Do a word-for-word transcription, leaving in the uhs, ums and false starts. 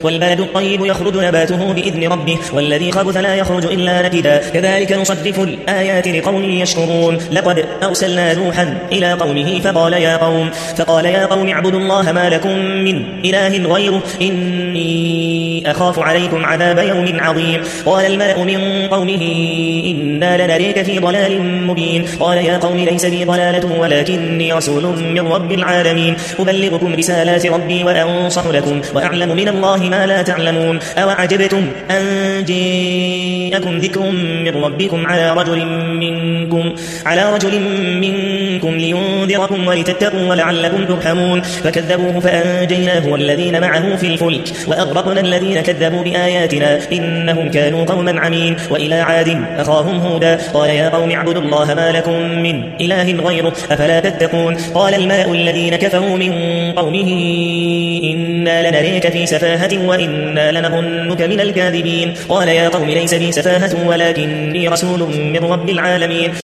والبلد الطيب يخرج نباته بإذن ربه والذي خبث لا يخرج إلا نكدا كذلك نصرف الآيات لقوم يشكرون لقد أرسلنا نوحا إلى قومه فقال يا قوم فقال يا قوم اعبدوا الله ما لكم من إله غيره إني أخاف عليكم عذاب يوم عظيم قال الملأ من قومه إنا لنريك في ضلال مبين قال يا قوم ليس بي ضلالة ولكني رسول من رب العالمين أبلغكم رسالات ربي وأنصح لكم وأعلم من الله ما لا تعلمون أوعجبتم أن جاءكم ذكر من ربكم على رجل منكم على رجل منكم لينذركم ولتتقوا ولعلكم ترحمون فكذبوه فأنجيناه والذين معه في الفلك وأغرقنا الذين كذبوا بآياتنا إنهم كانوا قوما عمين وإلى عاد أخاهم هودا قال يا قوم اعبدوا الله ما لكم من إله غيره أفلا تتقون قال الملأ الذين كفروا من قومه إنا لنريك في سفاهة وإنا لنظنك من الكاذبين قال يا قوم ليس بي سفاهة ولكني رسول من رب العالمين